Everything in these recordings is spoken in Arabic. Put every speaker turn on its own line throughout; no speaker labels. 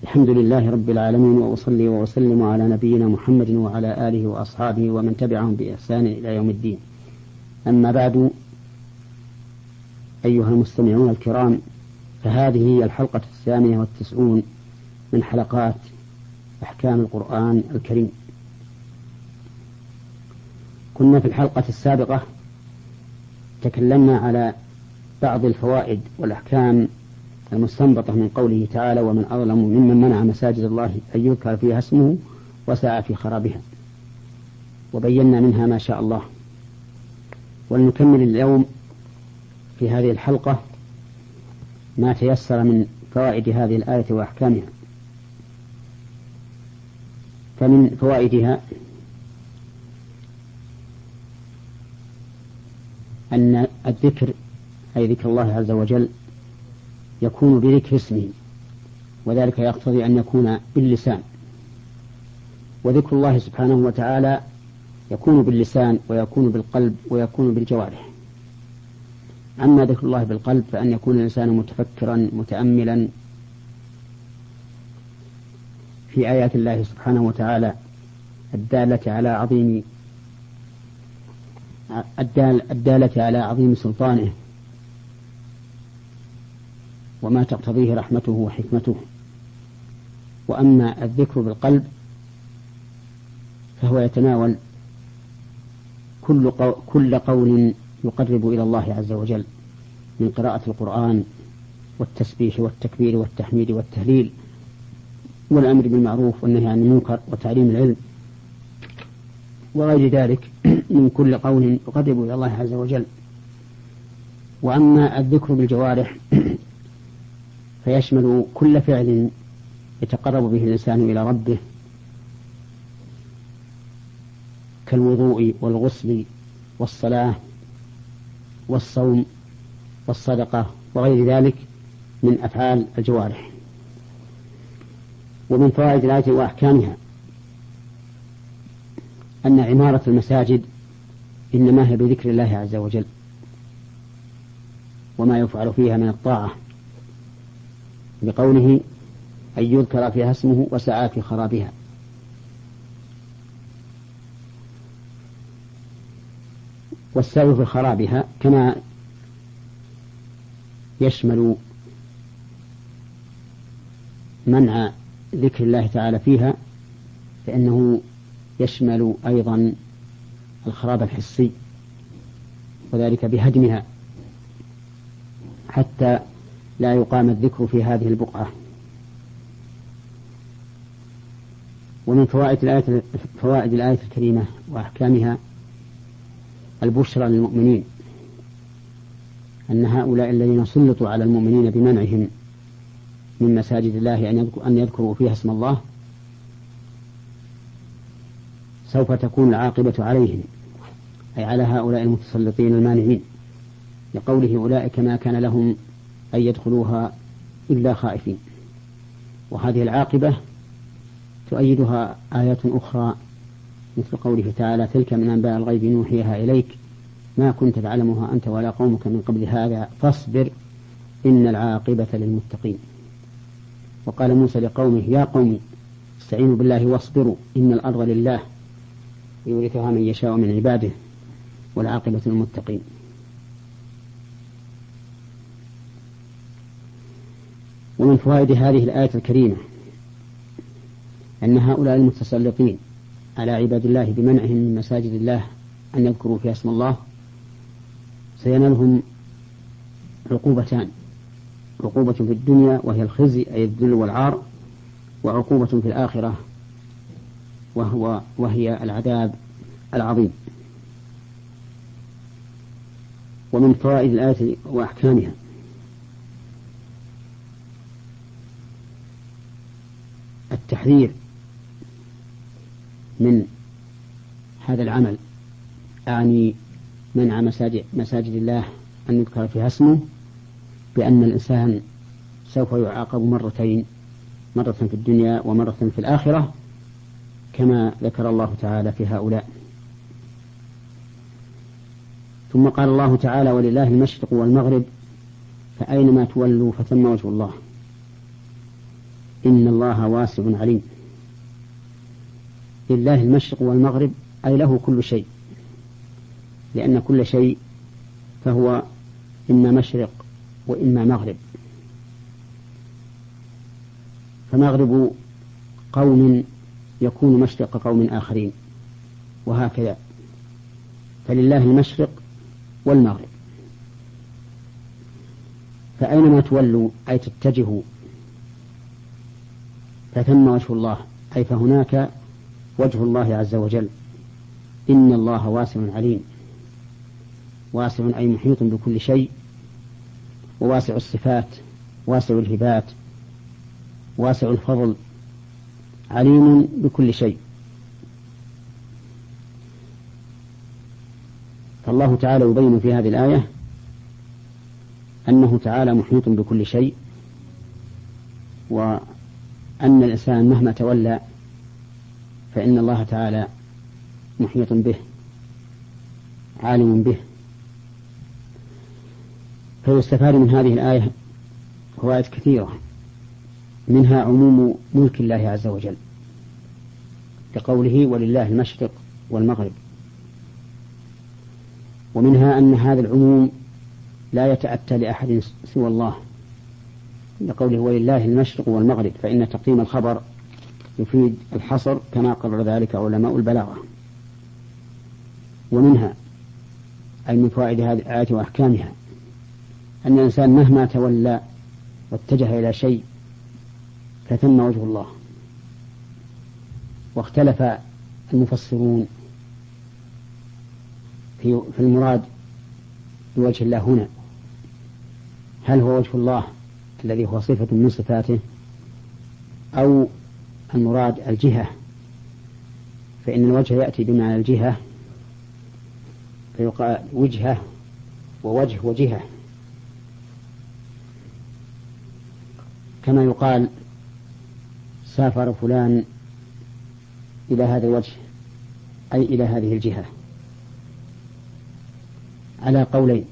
الحمد لله رب العالمين، وأصلي وأسلم على نبينا محمد وعلى آله وأصحابه ومن تبعهم بإحسان إلى يوم الدين. أما بعد، أيها المستمعون الكرام، فهذه هي الحلقة 98 من حلقات أحكام القرآن الكريم. كنا في الحلقة السابقة تكلمنا على بعض الفوائد والأحكام المستنبطة من قوله تعالى: ومن أظلم ممن منع مساجد الله أن يذكر فيها اسمه وسعى في خرابها، وبينا منها ما شاء الله. ولنكمل اليوم في هذه الحلقة ما تيسر من فوائد هذه الآية وأحكامها. فمن فوائدها أن الذكر، أي ذكر الله عز وجل، يكون بذكر اسمه، وذلك يقتضي أن يكون باللسان. وذكر الله سبحانه وتعالى يكون باللسان ويكون بالقلب ويكون بالجوارح. أما ذكر الله بالقلب فأن يكون الإنسان متفكرا متأملا في آيات الله سبحانه وتعالى الدالة على عظيم سلطانه وما تقتضيه رحمته وحكمته. وأما الذكر بالقلب فهو يتناول كل قول يقرب إلى الله عز وجل من قراءة القرآن والتسبيح والتكبير والتحميد والتهليل والأمر بالمعروف والنهي عن المنكر وتعليم العلم وغير ذلك من كل قول يقرب إلى الله عز وجل. وأما الذكر بالجوارح فيشمل كل فعل يتقرب به الإنسان إلى ربه، كالوضوء والغسل والصلاة والصوم والصدقة وغير ذلك من أفعال الجوارح. ومن فوائد الآية وأحكامها أن عمارة المساجد إنما هي بذكر الله عز وجل وما يفعل فيها من الطاعة، بقوله: أن يذكر فيها اسمه وسعى في خرابها. والسعي في خرابها كما يشمل منع ذكر الله تعالى فيها، فإنه يشمل أيضا الخراب الحسي، وذلك بهدمها حتى لا يقام الذكر في هذه البقعة. ومن فوائد الآية الكريمة وأحكامها البشرى للمؤمنين، أن هؤلاء الذين سلطوا على المؤمنين بمنعهم من مساجد الله أن يذكروا فيها اسم الله سوف تكون العاقبة عليهم، أي على هؤلاء المتسلطين المانعين، لقوله: أولئك ما كان لهم أن يدخلوها إلا خائفين. وهذه العاقبة تؤيدها آيات أخرى مثل قوله تعالى: تلك من أنباء الغيب نوحيها إليك ما كنت تعلمها أنت ولا قومك من قبل هذا فاصبر إن العاقبة للمتقين. وقال موسى لقومه: يا قوم استعينوا بالله واصبروا إن الأرض لله يورثها من يشاء من عباده والعاقبة للمتقين. ومن فوائد هذه الآية الكريمة أن هؤلاء المتسلطين على عباد الله بمنعهم من مساجد الله أن يذكروا فيها اسم الله سينالهم عقوبتان: عقوبة في الدنيا وهي الخزي أي الذل والعار، وعقوبة في الآخرة وهي العذاب العظيم. ومن فوائد الآية وأحكامها التحذير من هذا العمل، أعني منع مساجد الله أن يذكر فيها اسمه، بأن الإنسان سوف يعاقب مرتين، مرة في الدنيا ومرة في الآخرة، كما ذكر الله تعالى في هؤلاء. ثم قال الله تعالى: ولله المشرق والمغرب فأينما تولوا فثم وجه الله إن الله واسع عليم. لله المشرق والمغرب أي له كل شيء، لأن كل شيء فهو إما مشرق وإما مغرب. فمغرب قوم يكون مشرق قوم آخرين، وهكذا. فلله المشرق والمغرب، فأينما تولوا أي تتجهوا فثم وجه الله، أي فهناك وجه الله عز وجل. إن الله واسع عليم، واسع أي محيط بكل شيء، وواسع الصفات، واسع الهبات، واسع الفضل، عليم بكل شيء. فالله تعالى يبين في هذه الآية أنه تعالى محيط بكل شيء، وأن الإنسان مهما تولى فإن الله تعالى محيط به عالم به. فيستفاد من هذه الآية فوائد كثيرة، منها عموم ملك الله عز وجل كقوله ولله المشرق والمغرب، ومنها أن هذا العموم لا يتأتى لأحد سوى الله لقوله ولله المشرق والمغرب، فإن تقديم الخبر يفيد الحصر كما قرر ذلك علماء البلاغة. ومنها أي من فوائد هذه الآية وأحكامها أن الإنسان مهما تولى واتجه إلى شيء فثم وجه الله. واختلف المفسرون في المراد بوجه الله هنا، هل هو وجه الله الذي هو صفة من صفاته، أو المراد الجهة، فإن الوجه يأتي بمعنى الجهة فيقال وجهة ووجه وجهة، كما يقال سافر فلان إلى هذا الوجه أي إلى هذه الجهة، على قولين،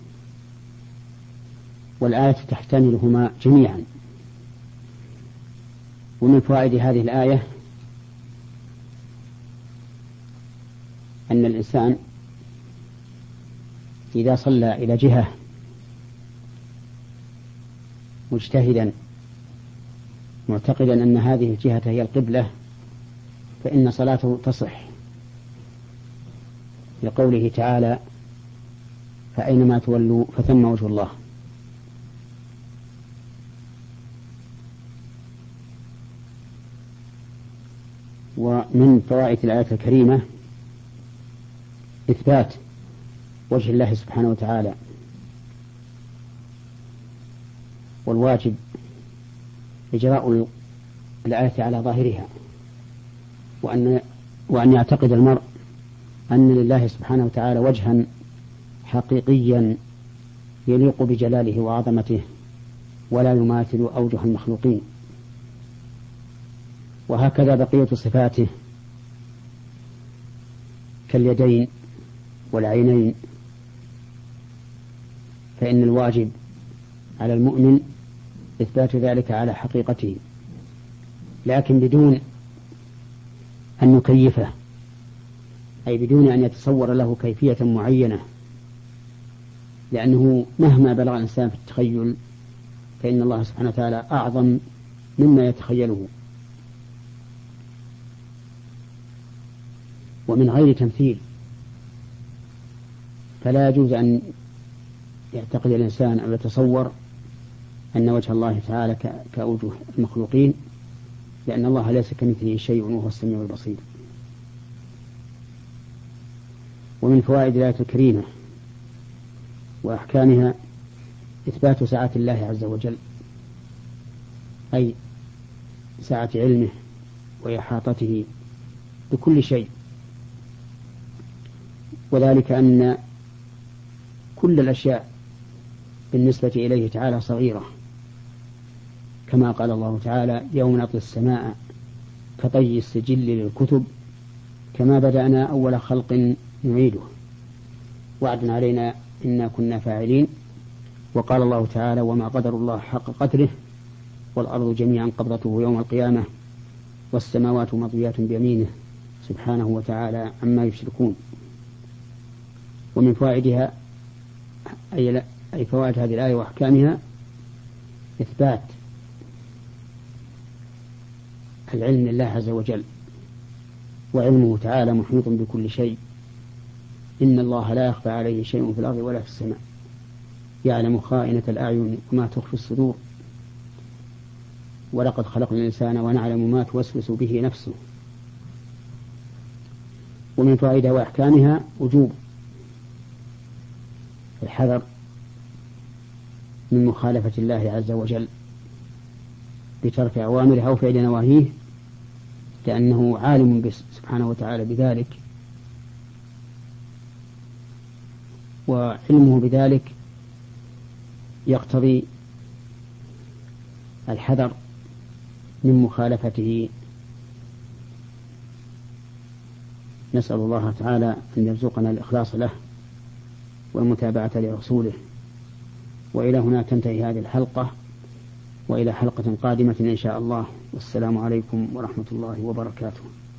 والآية تحتملهما جميعا. ومن فوائد هذه الآية أن الإنسان إذا صلى إلى جهة مجتهدا معتقدا أن هذه الجهة هي القبلة فإن صلاته تصح، لقوله تعالى فأينما تولوا فثم وجه الله. ومن فوائد الآية الكريمة إثبات وجه الله سبحانه وتعالى، والواجب إجراء الآية على ظاهرها، وأن يعتقد المرء أن لله سبحانه وتعالى وجها حقيقيا يليق بجلاله وعظمته ولا يماثل أوجه المخلوقين. وهكذا بقية صفاته كاليدين والعينين، فإن الواجب على المؤمن إثبات ذلك على حقيقته، لكن بدون أن يكيفه، أي بدون أن يتصور له كيفية معينة، لأنه مهما بلغ الإنسان في التخيل فإن الله سبحانه وتعالى أعظم مما يتخيله. ومن غير تمثيل، فلا يجوز أن يعتقد الإنسان أو يتصور أن وجه الله تعالى كأوجه المخلوقين، لأن الله ليس كمثله شيء وهو السميع البصير. ومن فوائد الآية الكريمة وأحكامها إثبات سعة الله عز وجل، أي سعة علمه وإحاطته بكل شيء، وذلك أن كل الأشياء بالنسبة إليه تعالى صغيرة، كما قال الله تعالى يوم نطوي السماء كطي السجل للكتب كما بدأنا أول خلق نعيده وعد علينا إنا كنا فاعلين. وقال الله تعالى وما قدر الله حق قدره والأرض جميعا قبضته يوم القيامة والسماوات مطويات بيمينه سبحانه وتعالى عما يشركون. ومن فوائدها أي فوائد هذه الآية وأحكامها إثبات العلم لله عز وجل، وعلمه تعالى محيط بكل شيء. إن الله لا يخفى عليه شيء في الأرض ولا في السماء، يعلم خائنة الأعين وما تخفي الصدور، ولقد خلقنا الإنسان ونعلم ما توسوس به نفسه. ومن فوائدها وأحكامها وجوب الحذر من مخالفة الله عز وجل بترك أوامره أو فعل نواهيه، لأنه عالم سبحانه وتعالى بذلك، وعلمه بذلك يقتضي الحذر من مخالفته. نسأل الله تعالى أن يرزقنا الإخلاص له والمتابعة لرسوله. وإلى هنا تنتهي هذه الحلقة، وإلى حلقة قادمة إن شاء الله، والسلام عليكم ورحمة الله وبركاته.